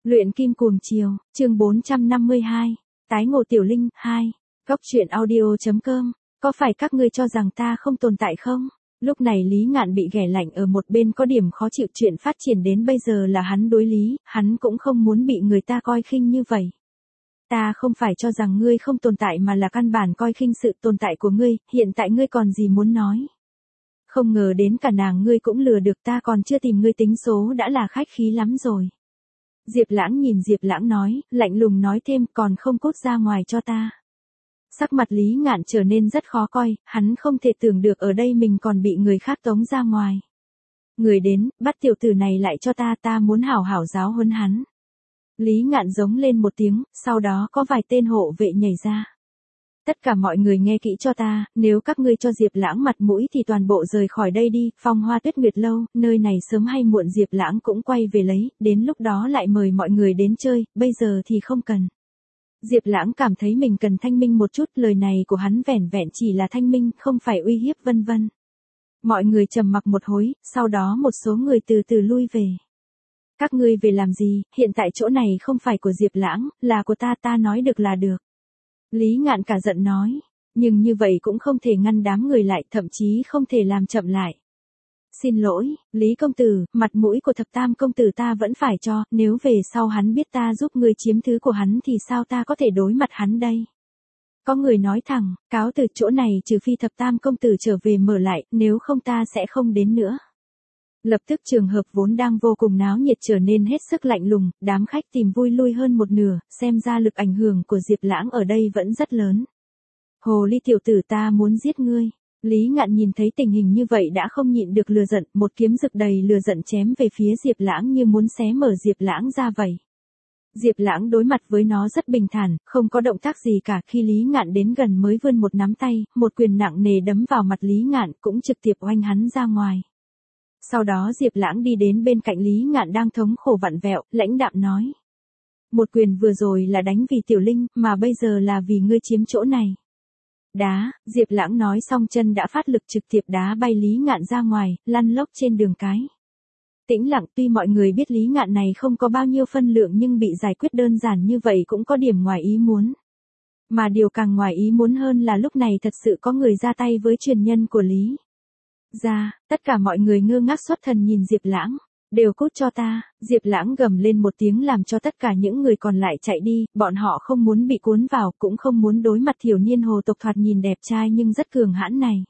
Luyện kim cuồng chiều, chương 452, tái ngộ Tiểu Linh, 2, Góc truyện audio.com, có phải các ngươi cho rằng ta không tồn tại không? Lúc này Lý Ngạn bị ghẻ lạnh ở một bên có điểm khó chịu, chuyện phát triển đến bây giờ là hắn đối lý, hắn cũng không muốn bị người ta coi khinh như vậy. Ta không phải cho rằng ngươi không tồn tại mà là căn bản coi khinh sự tồn tại của ngươi, hiện tại ngươi còn gì muốn nói? Không ngờ đến cả nàng ngươi cũng lừa được, ta còn chưa tìm ngươi tính số đã là khách khí lắm rồi. Diệp Lãng nhìn Diệp Lãng nói, lạnh lùng nói thêm, còn không cút ra ngoài cho ta. Sắc mặt Lý Ngạn trở nên rất khó coi, hắn không thể tưởng được ở đây mình còn bị người khác tống ra ngoài. Người đến, bắt tiểu tử này lại cho ta, ta muốn hảo hảo giáo huấn hắn. Lý Ngạn giống lên một tiếng, sau đó có vài tên hộ vệ nhảy ra. Tất cả mọi người nghe kỹ cho ta, nếu các ngươi cho Diệp Lãng mặt mũi thì toàn bộ rời khỏi đây đi, Phong Hoa Tuyết Nguyệt lâu, nơi này sớm hay muộn Diệp Lãng cũng quay về lấy, đến lúc đó lại mời mọi người đến chơi, bây giờ thì không cần. Diệp Lãng cảm thấy mình cần thanh minh một chút, lời này của hắn vẻn vẹn chỉ là thanh minh, không phải uy hiếp vân vân. Mọi người trầm mặc một hồi, sau đó một số người từ từ lui về. Các ngươi về làm gì, hiện tại chỗ này không phải của Diệp Lãng, là của ta, ta nói được là được. Lý Ngạn cả giận nói, nhưng như vậy cũng không thể ngăn đám người lại, thậm chí không thể làm chậm lại. Xin lỗi, Lý công tử, mặt mũi của Thập Tam công tử ta vẫn phải cho, nếu về sau hắn biết ta giúp ngươi chiếm thứ của hắn thì sao ta có thể đối mặt hắn đây? Có người nói thẳng, cáo từ chỗ này trừ phi Thập Tam công tử trở về mở lại, nếu không ta sẽ không đến nữa. Lập tức trường hợp vốn đang vô cùng náo nhiệt trở nên hết sức lạnh lùng, đám khách tìm vui lui hơn một nửa, xem ra lực ảnh hưởng của Diệp Lãng ở đây vẫn rất lớn. Hồ ly tiểu tử, ta muốn giết ngươi. Lý Ngạn nhìn thấy tình hình như vậy đã không nhịn được lừa giận, một kiếm rực đầy lừa giận chém về phía Diệp Lãng như muốn xé mở Diệp Lãng ra vậy. Diệp Lãng đối mặt với nó rất bình thản, không có động tác gì cả, khi Lý Ngạn đến gần mới vươn một nắm tay, một quyền nặng nề đấm vào mặt Lý Ngạn, cũng trực tiếp oanh hắn ra ngoài. Sau đó Diệp Lãng đi đến bên cạnh Lý Ngạn đang thống khổ vặn vẹo, lãnh đạm nói. Một quyền vừa rồi là đánh vì Tiểu Linh, mà bây giờ là vì ngươi chiếm chỗ này. Đá, Diệp Lãng nói xong chân đã phát lực trực tiếp đá bay Lý Ngạn ra ngoài, lăn lóc trên đường cái. Tĩnh lặng, tuy mọi người biết Lý Ngạn này không có bao nhiêu phân lượng nhưng bị giải quyết đơn giản như vậy cũng có điểm ngoài ý muốn. Mà điều càng ngoài ý muốn hơn là lúc này thật sự có người ra tay với truyền nhân của Lý gia, tất cả mọi người ngơ ngác xuất thần nhìn Diệp Lãng, đều cút cho ta, Diệp Lãng gầm lên một tiếng làm cho tất cả những người còn lại chạy đi, bọn họ không muốn bị cuốn vào, cũng không muốn đối mặt thiểu niên hồ tộc thoạt nhìn đẹp trai nhưng rất cường hãn này.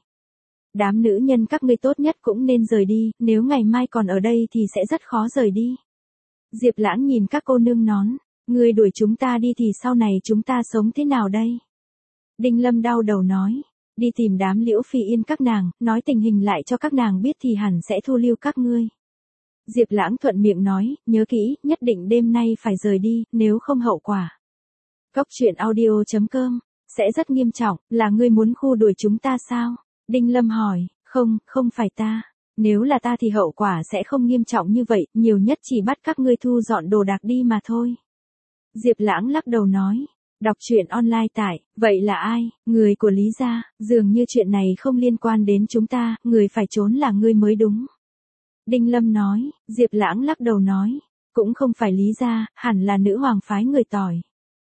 Đám nữ nhân các ngươi tốt nhất cũng nên rời đi, nếu ngày mai còn ở đây thì sẽ rất khó rời đi. Diệp Lãng nhìn các cô nương nón, ngươi đuổi chúng ta đi thì sau này chúng ta sống thế nào đây? Đinh Lâm đau đầu nói. Đi tìm đám Liễu Phi Yên các nàng, nói tình hình lại cho các nàng biết thì hẳn sẽ thu lưu các ngươi. Diệp Lãng thuận miệng nói, nhớ kỹ, nhất định đêm nay phải rời đi, nếu không hậu quả. Góc truyện audio.com, sẽ rất nghiêm trọng, là ngươi muốn khu đuổi chúng ta sao? Đinh Lâm hỏi, không phải ta. Nếu là ta thì hậu quả sẽ không nghiêm trọng như vậy, nhiều nhất chỉ bắt các ngươi thu dọn đồ đạc đi mà thôi. Diệp Lãng lắc đầu nói. Đọc truyện online tại, vậy là ai, người của Lý gia, dường như chuyện này không liên quan đến chúng ta, người phải trốn là ngươi mới đúng. Đinh Lâm nói, Diệp Lãng lắc đầu nói, cũng không phải Lý gia, hẳn là nữ hoàng phái người tỏi.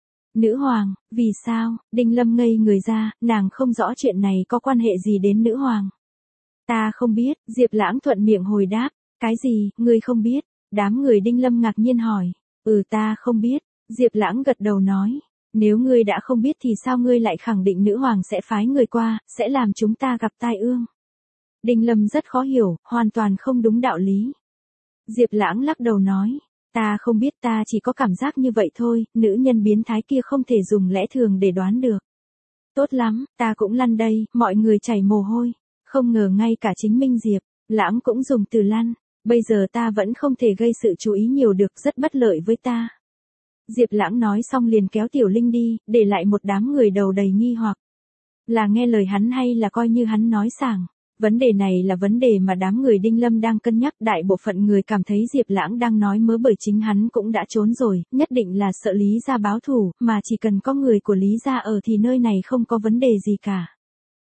Nữ hoàng, vì sao, Đinh Lâm ngây người ra, nàng không rõ chuyện này có quan hệ gì đến nữ hoàng. Ta không biết, Diệp Lãng thuận miệng hồi đáp, cái gì, ngươi không biết, đám người Đinh Lâm ngạc nhiên hỏi, ta không biết, Diệp Lãng gật đầu nói. Nếu ngươi đã không biết thì sao ngươi lại khẳng định nữ hoàng sẽ phái người qua, sẽ làm chúng ta gặp tai ương. Đinh Lâm rất khó hiểu, hoàn toàn không đúng đạo lý. Diệp Lãng lắc đầu nói, ta không biết, ta chỉ có cảm giác như vậy thôi, nữ nhân biến thái kia không thể dùng lẽ thường để đoán được. Tốt lắm, ta cũng lăn đây, mọi người chảy mồ hôi. Không ngờ ngay cả chính Minh Diệp Lãng cũng dùng từ lăn, bây giờ ta vẫn không thể gây sự chú ý nhiều được, rất bất lợi với ta. Diệp Lãng nói xong liền kéo Tiểu Linh đi, để lại một đám người đầu đầy nghi hoặc. Là nghe lời hắn hay là coi như hắn nói sảng? Vấn đề này là vấn đề mà đám người Đinh Lâm đang cân nhắc, đại bộ phận người cảm thấy Diệp Lãng đang nói mớ bởi chính hắn cũng đã trốn rồi, nhất định là sợ Lý gia báo thù, mà chỉ cần có người của Lý gia ở thì nơi này không có vấn đề gì cả.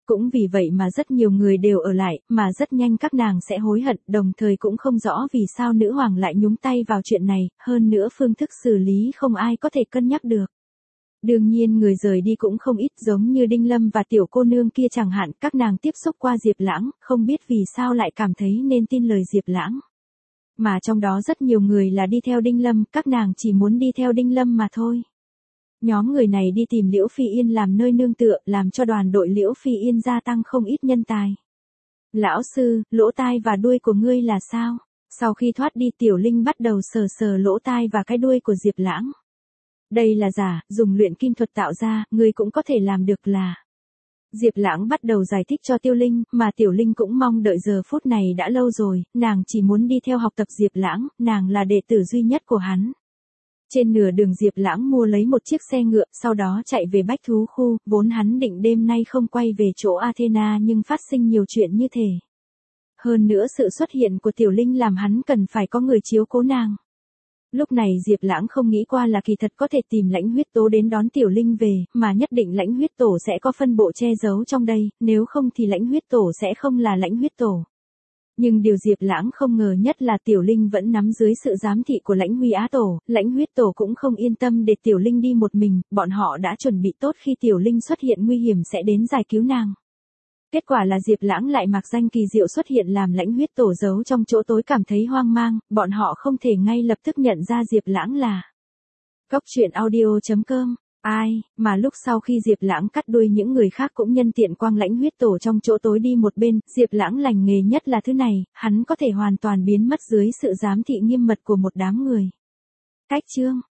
Cũng vì vậy mà rất nhiều người đều ở lại, mà rất nhanh các nàng sẽ hối hận, đồng thời cũng không rõ vì sao nữ hoàng lại nhúng tay vào chuyện này, hơn nữa phương thức xử lý không ai có thể cân nhắc được. Đương nhiên người rời đi cũng không ít, giống như Đinh Lâm và tiểu cô nương kia chẳng hạn, các nàng tiếp xúc qua Diệp Lãng, không biết vì sao lại cảm thấy nên tin lời Diệp Lãng. Mà trong đó rất nhiều người là đi theo Đinh Lâm, các nàng chỉ muốn đi theo Đinh Lâm mà thôi. Nhóm người này đi tìm Liễu Phi Yên làm nơi nương tựa, làm cho đoàn đội Liễu Phi Yên gia tăng không ít nhân tài. Lão sư, lỗ tai và đuôi của ngươi là sao? Sau khi thoát đi Tiểu Linh bắt đầu sờ sờ lỗ tai và cái đuôi của Diệp Lãng. Đây là giả, dùng luyện kim thuật tạo ra, ngươi cũng có thể làm được là. Diệp Lãng bắt đầu giải thích cho Tiêu Linh, mà Tiểu Linh cũng mong đợi giờ phút này đã lâu rồi, nàng chỉ muốn đi theo học tập Diệp Lãng, nàng là đệ tử duy nhất của hắn. Trên nửa đường Diệp Lãng mua lấy một chiếc xe ngựa, sau đó chạy về Bách Thú Khu, vốn hắn định đêm nay không quay về chỗ Athena nhưng phát sinh nhiều chuyện như thế. Hơn nữa sự xuất hiện của Tiểu Linh làm hắn cần phải có người chiếu cố nàng. Lúc này Diệp Lãng không nghĩ qua là kỳ thật có thể tìm Lãnh Huyết Tố đến đón Tiểu Linh về, mà nhất định Lãnh Huyết Tổ sẽ có phân bộ che giấu trong đây, nếu không thì Lãnh Huyết Tổ sẽ không là Lãnh Huyết Tổ. Nhưng điều Diệp Lãng không ngờ nhất là Tiểu Linh vẫn nắm dưới sự giám thị của Lãnh Huy Á Tổ, Lãnh Huyết Tổ cũng không yên tâm để Tiểu Linh đi một mình, bọn họ đã chuẩn bị tốt khi Tiểu Linh xuất hiện nguy hiểm sẽ đến giải cứu nàng. Kết quả là Diệp Lãng lại mặc danh kỳ diệu xuất hiện làm Lãnh Huyết Tổ giấu trong chỗ tối cảm thấy hoang mang, bọn họ không thể ngay lập tức nhận ra Diệp Lãng là. Góc truyện audio.com. Ai, mà lúc sau khi Diệp Lãng cắt đuôi những người khác cũng nhân tiện quang Lãnh Huyết Tổ trong chỗ tối đi một bên, Diệp Lãng lành nghề nhất là thứ này, hắn có thể hoàn toàn biến mất dưới sự giám thị nghiêm mật của một đám người. Cách chương